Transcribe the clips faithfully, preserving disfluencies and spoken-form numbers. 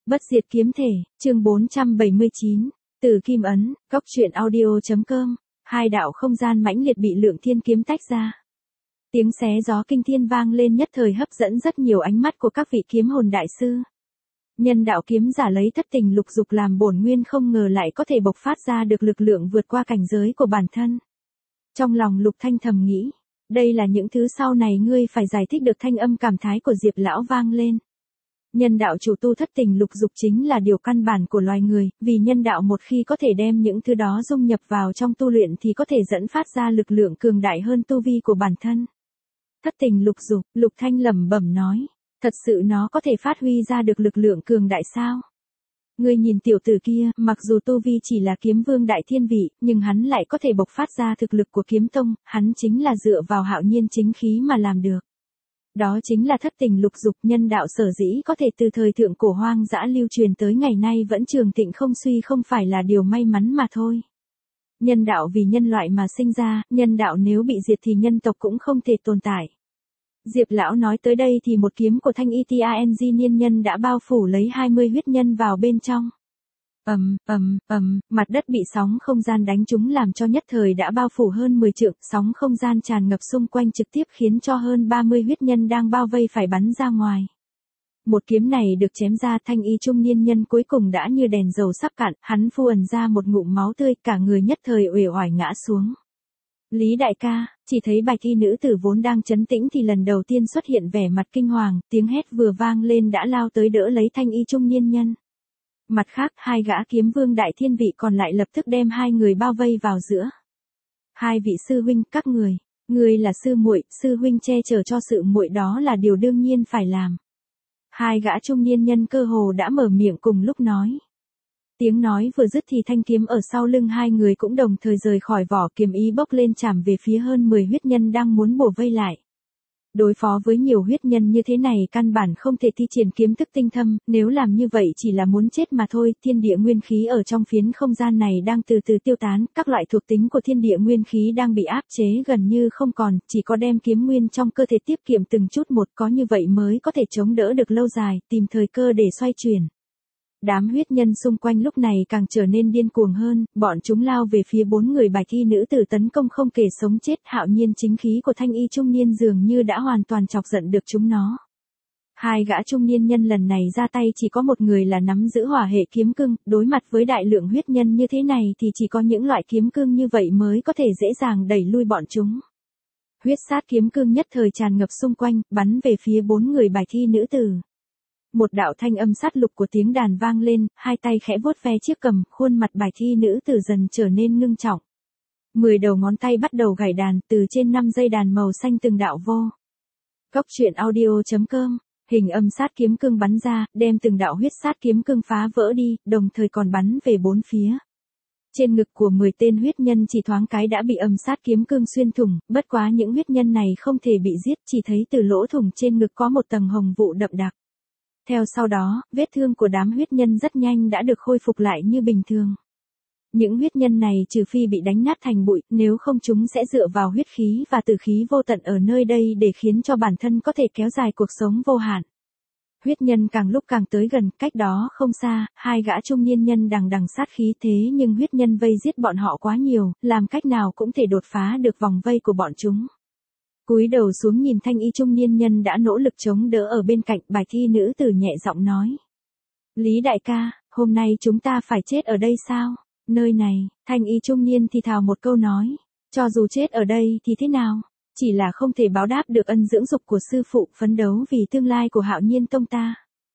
Bất diệt kiếm thể, chương bốn trăm bảy mươi chín, từ Kim Ấn, Cốc truyện audio.com, hai đạo không gian mãnh liệt bị Lượng Thiên kiếm tách ra. Tiếng xé gió kinh thiên vang lên nhất thời hấp dẫn rất nhiều ánh mắt của các vị kiếm hồn đại sư. Nhân đạo kiếm giả lấy thất tình lục dục làm bổn nguyên không ngờ lại có thể bộc phát ra được lực lượng vượt qua cảnh giới của bản thân. Trong lòng Lục Thanh thầm nghĩ, đây là những thứ sau này ngươi phải giải thích được. Thanh âm cảm thái của Diệp lão vang lên. Nhân đạo chủ tu thất tình lục dục chính là điều căn bản của loài người, vì nhân đạo một khi có thể đem những thứ đó dung nhập vào trong tu luyện thì có thể dẫn phát ra lực lượng cường đại hơn tu vi của bản thân. Thất tình lục dục, Lục Thanh lẩm bẩm nói, thật sự nó có thể phát huy ra được lực lượng cường đại sao? Ngươi nhìn tiểu tử kia, mặc dù tu vi chỉ là kiếm vương đại thiên vị, nhưng hắn lại có thể bộc phát ra thực lực của kiếm tông, hắn chính là dựa vào hạo nhiên chính khí mà làm được. Đó chính là thất tình lục dục. Nhân đạo sở dĩ có thể từ thời thượng cổ hoang dã lưu truyền tới ngày nay vẫn trường thịnh không suy không phải là điều may mắn mà thôi. Nhân đạo vì nhân loại mà sinh ra, nhân đạo nếu bị diệt thì nhân tộc cũng không thể tồn tại. Diệp lão nói tới đây thì một kiếm của Thanh Y Tang niên nhân đã bao phủ lấy hai mươi huyết nhân vào bên trong. Ầm, ầm, ầm, mặt đất bị sóng không gian đánh trúng làm cho nhất thời đã bao phủ hơn mười trượng, sóng không gian tràn ngập xung quanh trực tiếp khiến cho hơn ba mươi huyết nhân đang bao vây phải bắn ra ngoài. Một kiếm này được chém ra, Thanh Y trung niên nhân cuối cùng đã như đèn dầu sắp cạn, hắn phu ẩn ra một ngụm máu tươi, cả người nhất thời uể oải ngã xuống. Lý đại ca, chỉ thấy bạch y nữ tử vốn đang trấn tĩnh thì lần đầu tiên xuất hiện vẻ mặt kinh hoàng, tiếng hét vừa vang lên đã lao tới đỡ lấy Thanh Y trung niên nhân. Mặt khác, hai gã kiếm vương đại thiên vị còn lại lập tức đem hai người bao vây vào giữa. Hai vị sư huynh, các người, người là sư muội, sư huynh che chở cho sự muội đó là điều đương nhiên phải làm. Hai gã trung niên nhân cơ hồ đã mở miệng cùng lúc nói. Tiếng nói vừa dứt thì thanh kiếm ở sau lưng hai người cũng đồng thời rời khỏi vỏ, kiếm ý bốc lên chạm về phía hơn mười huyết nhân đang muốn bổ vây lại. Đối phó với nhiều huyết nhân như thế này căn bản không thể thi triển kiếm thức tinh thâm, nếu làm như vậy chỉ là muốn chết mà thôi. Thiên địa nguyên khí ở trong phiến không gian này đang từ từ tiêu tán, các loại thuộc tính của thiên địa nguyên khí đang bị áp chế gần như không còn, chỉ có đem kiếm nguyên trong cơ thể tiết kiệm từng chút một, có như vậy mới có thể chống đỡ được lâu dài, tìm thời cơ để xoay chuyển. Đám huyết nhân xung quanh lúc này càng trở nên điên cuồng hơn, bọn chúng lao về phía bốn người bạch y nữ tử tấn công không kể sống chết. Hạo nhiên chính khí của Thanh Y trung niên dường như đã hoàn toàn chọc giận được chúng nó. Hai gã trung niên nhân lần này ra tay chỉ có một người là nắm giữ hỏa hệ kiếm cương, đối mặt với đại lượng huyết nhân như thế này thì chỉ có những loại kiếm cương như vậy mới có thể dễ dàng đẩy lui bọn chúng. Huyết sát kiếm cương nhất thời tràn ngập xung quanh, bắn về phía bốn người bạch y nữ tử. Một đạo thanh âm sát lục của tiếng đàn vang lên, hai tay khẽ vuốt ve chiếc cầm, khuôn mặt bạch y nữ tử dần trở nên ngưng trọng. Mười đầu ngón tay bắt đầu gảy đàn, từ trên năm dây đàn màu xanh từng đạo vô. Cốc truyện audio.com, hình âm sát kiếm cương bắn ra, đem từng đạo huyết sát kiếm cương phá vỡ đi, đồng thời còn bắn về bốn phía. Trên ngực của mười tên huyết nhân chỉ thoáng cái đã bị âm sát kiếm cương xuyên thủng, bất quá những huyết nhân này không thể bị giết, chỉ thấy từ lỗ thủng trên ngực có một tầng hồng vụ đậm đặc. Theo sau đó, vết thương của đám huyết nhân rất nhanh đã được khôi phục lại như bình thường. Những huyết nhân này trừ phi bị đánh nát thành bụi, nếu không chúng sẽ dựa vào huyết khí và tử khí vô tận ở nơi đây để khiến cho bản thân có thể kéo dài cuộc sống vô hạn. Huyết nhân càng lúc càng tới gần, cách đó không xa, hai gã trung niên nhân đằng đằng sát khí, thế nhưng huyết nhân vây giết bọn họ quá nhiều, làm cách nào cũng thể đột phá được vòng vây của bọn chúng. Cúi đầu xuống nhìn Thanh Y trung niên nhân đã nỗ lực chống đỡ ở bên cạnh, bạch y nữ tử nhẹ giọng nói. Lý đại ca, hôm nay chúng ta phải chết ở đây sao? Nơi này, Thanh Y trung niên thì thào một câu nói. Cho dù chết ở đây thì thế nào? Chỉ là không thể báo đáp được ân dưỡng dục của sư phụ, phấn đấu vì tương lai của Hạo Nhiên tông ta.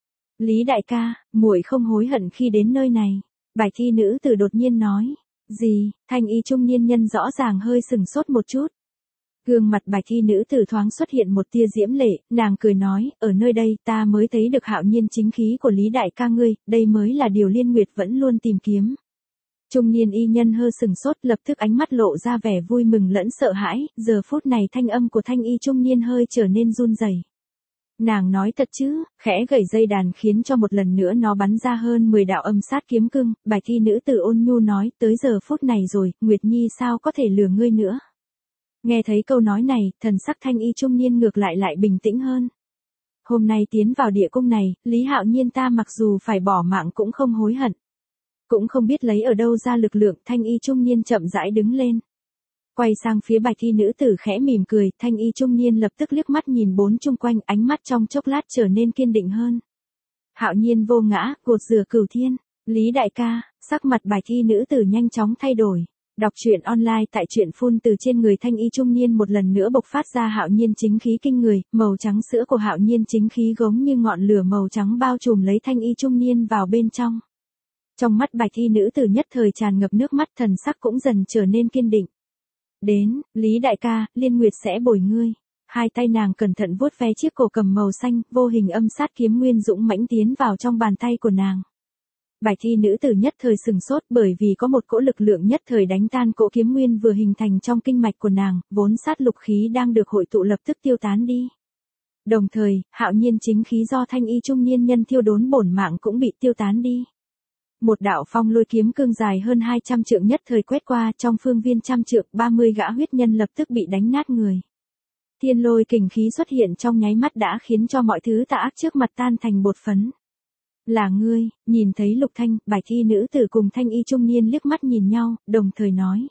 Lý đại ca, muội không hối hận khi đến nơi này. Bạch y nữ tử đột nhiên nói. Gì? Thanh Y trung niên nhân rõ ràng hơi sừng sốt một chút. Gương mặt bạch y nữ tử thoáng xuất hiện một tia diễm lệ, nàng cười nói, ở nơi đây ta mới thấy được hạo nhiên chính khí của Lý đại ca ngươi, đây mới là điều Liên Nguyệt vẫn luôn tìm kiếm. Trung niên y nhân hơi sừng sốt, lập tức ánh mắt lộ ra vẻ vui mừng lẫn sợ hãi, giờ phút này thanh âm của Thanh Y trung niên hơi trở nên run rẩy. Nàng nói thật chứ? Khẽ gẩy dây đàn khiến cho một lần nữa nó bắn ra hơn mười đạo âm sát kiếm cương, bạch y nữ tử ôn nhu nói, tới giờ phút này rồi, Nguyệt Nhi sao có thể lừa ngươi nữa? Nghe thấy câu nói này, thần sắc Thanh Y trung niên ngược lại lại bình tĩnh hơn. Hôm nay tiến vào địa cung này, Lý Hạo Nhiên ta mặc dù phải bỏ mạng cũng không hối hận. Cũng không biết lấy ở đâu ra lực lượng, thanh y trung niên chậm rãi đứng lên. Quay sang phía bạch y nữ tử khẽ mỉm cười, thanh y trung niên lập tức liếc mắt nhìn bốn chung quanh, ánh mắt trong chốc lát trở nên kiên định hơn. Hạo Nhiên vô ngã, cột rửa cửu thiên. Lý đại ca, sắc mặt bạch y nữ tử nhanh chóng thay đổi. Đọc truyện online tại truyện phun từ trên người thanh y trung niên một lần nữa bộc phát ra Hạo Nhiên chính khí kinh người, màu trắng sữa của Hạo Nhiên chính khí giống như ngọn lửa màu trắng bao trùm lấy thanh y trung niên vào bên trong. Trong mắt bạch y nữ tử nhất thời tràn ngập nước mắt, thần sắc cũng dần trở nên kiên định. Đến, Lý đại ca, Liên Nguyệt sẽ bồi ngươi. Hai tay nàng cẩn thận vuốt ve chiếc cổ cầm màu xanh, vô hình âm sát kiếm nguyên dũng mãnh tiến vào trong bàn tay của nàng. Bạch y nữ tử nhất thời sừng sốt bởi vì có một cỗ lực lượng nhất thời đánh tan cỗ kiếm nguyên vừa hình thành trong kinh mạch của nàng, vốn sát lục khí đang được hội tụ lập tức tiêu tán đi. Đồng thời, Hạo Nhiên chính khí do thanh y trung niên nhân thiêu đốn bổn mạng cũng bị tiêu tán đi. Một đạo phong lôi kiếm cương dài hơn hai trăm trượng nhất thời quét qua, trong phương viên trăm trượng, ba mươi gã huyết nhân lập tức bị đánh nát người. Thiên lôi kình khí xuất hiện trong nháy mắt đã khiến cho mọi thứ tà ác trước mặt tan thành bột phấn. Là ngươi, nhìn thấy Lục Thanh, bạch y nữ tử cùng thanh y trung niên liếc mắt nhìn nhau, đồng thời nói.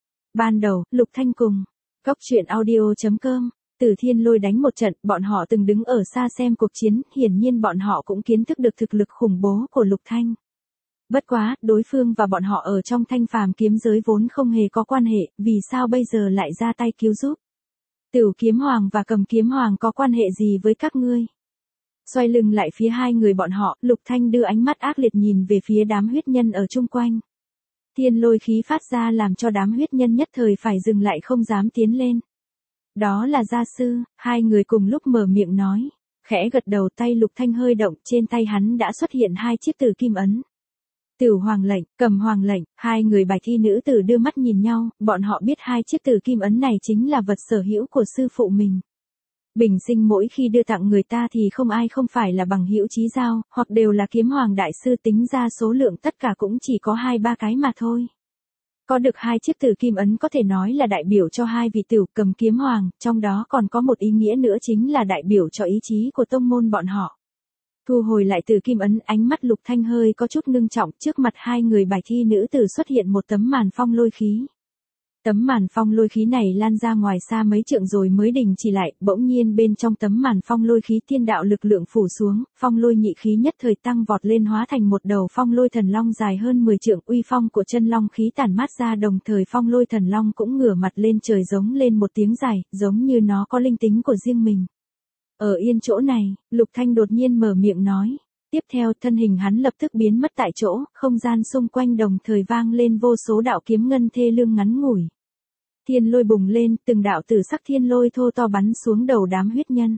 Ban đầu, Lục Thanh cùng, Cốc truyện audio chấm com, Tử Thiên Lôi đánh một trận, bọn họ từng đứng ở xa xem cuộc chiến, hiển nhiên bọn họ cũng kiến thức được thực lực khủng bố của Lục Thanh. Bất quá, đối phương và bọn họ ở trong thanh phàm kiếm giới vốn không hề có quan hệ, vì sao bây giờ lại ra tay cứu giúp? Tửu kiếm hoàng và cầm kiếm hoàng có quan hệ gì với các ngươi? Xoay lưng lại phía hai người bọn họ, Lục Thanh đưa ánh mắt ác liệt nhìn về phía đám huyết nhân ở chung quanh. Thiên lôi khí phát ra làm cho đám huyết nhân nhất thời phải dừng lại không dám tiến lên. Đó là gia sư, hai người cùng lúc mở miệng nói. Khẽ gật đầu, tay Lục Thanh hơi động, trên tay hắn đã xuất hiện hai chiếc tử kim ấn. Tửu hoàng lệnh, cầm hoàng lệnh, hai người bạch y nữ tử đưa mắt nhìn nhau, bọn họ biết hai chiếc tử kim ấn này chính là vật sở hữu của sư phụ mình. Bình sinh mỗi khi đưa tặng người ta thì không ai không phải là bằng hữu chí giao, hoặc đều là kiếm hoàng đại sư, tính ra số lượng tất cả cũng chỉ có hai ba cái mà thôi. Có được hai chiếc tử kim ấn có thể nói là đại biểu cho hai vị tửu cầm kiếm hoàng, trong đó còn có một ý nghĩa nữa chính là đại biểu cho ý chí của tông môn bọn họ. Thu hồi lại tử kim ấn, ánh mắt Lục Thanh hơi có chút ngưng trọng, trước mặt hai người bạch y nữ tử xuất hiện một tấm màn phong lôi khí. Tấm màn phong lôi khí này lan ra ngoài xa mấy trượng rồi mới đình chỉ lại, bỗng nhiên bên trong tấm màn phong lôi khí thiên đạo lực lượng phủ xuống, phong lôi nhị khí nhất thời tăng vọt lên hóa thành một đầu phong lôi thần long dài hơn mười trượng, uy phong của chân long khí tản mát ra, đồng thời phong lôi thần long cũng ngửa mặt lên trời giống lên một tiếng dài, giống như nó có linh tính của riêng mình. Ở yên chỗ này, Lục Thanh đột nhiên mở miệng nói. Tiếp theo thân hình hắn lập tức biến mất tại chỗ, không gian xung quanh đồng thời vang lên vô số đạo kiếm ngân thê lương ngắn ngủi. Thiên lôi bùng lên, từng đạo tử sắc thiên lôi thô to bắn xuống đầu đám huyết nhân.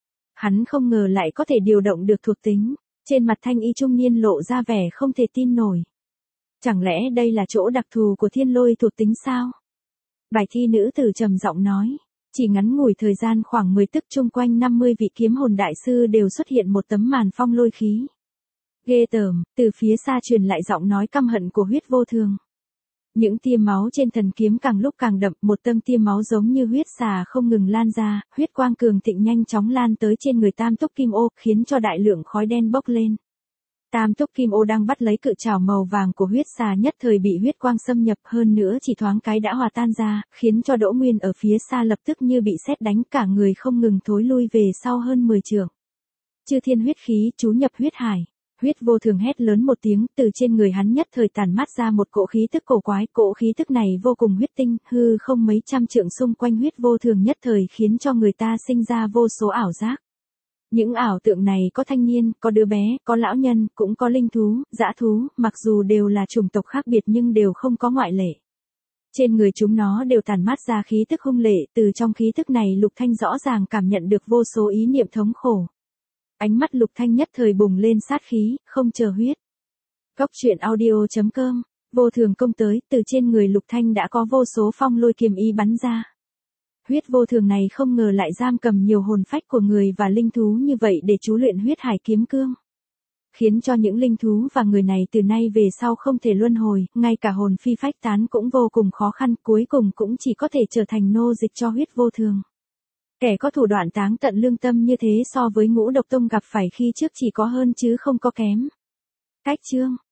Hắn không ngờ lại có thể điều động được thuộc tính, trên mặt thanh y trung niên lộ ra vẻ không thể tin nổi. Chẳng lẽ đây là chỗ đặc thù của thiên lôi thuộc tính sao? Bạch y nữ tử trầm giọng nói. Chỉ ngắn ngủi thời gian khoảng mười tức, chung quanh năm mươi vị kiếm hồn đại sư đều xuất hiện một tấm màn phong lôi khí. Ghê tởm, từ phía xa truyền lại giọng nói căm hận của Huyết Vô Thường. Những tia máu trên thần kiếm càng lúc càng đậm, một tầng tia máu giống như huyết xà không ngừng lan ra, huyết quang cường thịnh nhanh chóng lan tới trên người Tam Túc Kim Ô, khiến cho đại lượng khói đen bốc lên. Tam Túc Kim Ô đang bắt lấy cự trảo màu vàng của huyết xà nhất thời bị huyết quang xâm nhập, hơn nữa chỉ thoáng cái đã hòa tan ra, khiến cho Đỗ Nguyên ở phía xa lập tức như bị sét đánh, cả người không ngừng thối lui về sau hơn mười trượng. Chư thiên huyết khí chú nhập huyết hải. Huyết Vô Thường hét lớn một tiếng, từ trên người hắn nhất thời tản mát ra một cỗ khí tức cổ quái, cỗ khí tức này vô cùng huyết tinh, hư không mấy trăm trượng xung quanh Huyết Vô Thường nhất thời khiến cho người ta sinh ra vô số ảo giác. Những ảo tượng này có thanh niên, có đứa bé, có lão nhân, cũng có linh thú, dã thú, mặc dù đều là chủng tộc khác biệt nhưng đều không có ngoại lệ. Trên người chúng nó đều tản mát ra khí tức hung lệ, từ trong khí tức này Lục Thanh rõ ràng cảm nhận được vô số ý niệm thống khổ. Ánh mắt Lục Thanh nhất thời bùng lên sát khí, không chờ huyết. Cốc truyện audio chấm com, Vô Thường công tới, từ trên người Lục Thanh đã có vô số phong lôi kiếm ý bắn ra. Huyết Vô Thường này không ngờ lại giam cầm nhiều hồn phách của người và linh thú như vậy để chú luyện huyết hải kiếm cương. Khiến cho những linh thú và người này từ nay về sau không thể luân hồi, ngay cả hồn phi phách tán cũng vô cùng khó khăn, cuối cùng cũng chỉ có thể trở thành nô dịch cho Huyết Vô Thường. Kẻ có thủ đoạn táng tận lương tâm như thế so với Ngũ Độc Tông gặp phải khi trước chỉ có hơn chứ không có kém. Cách chương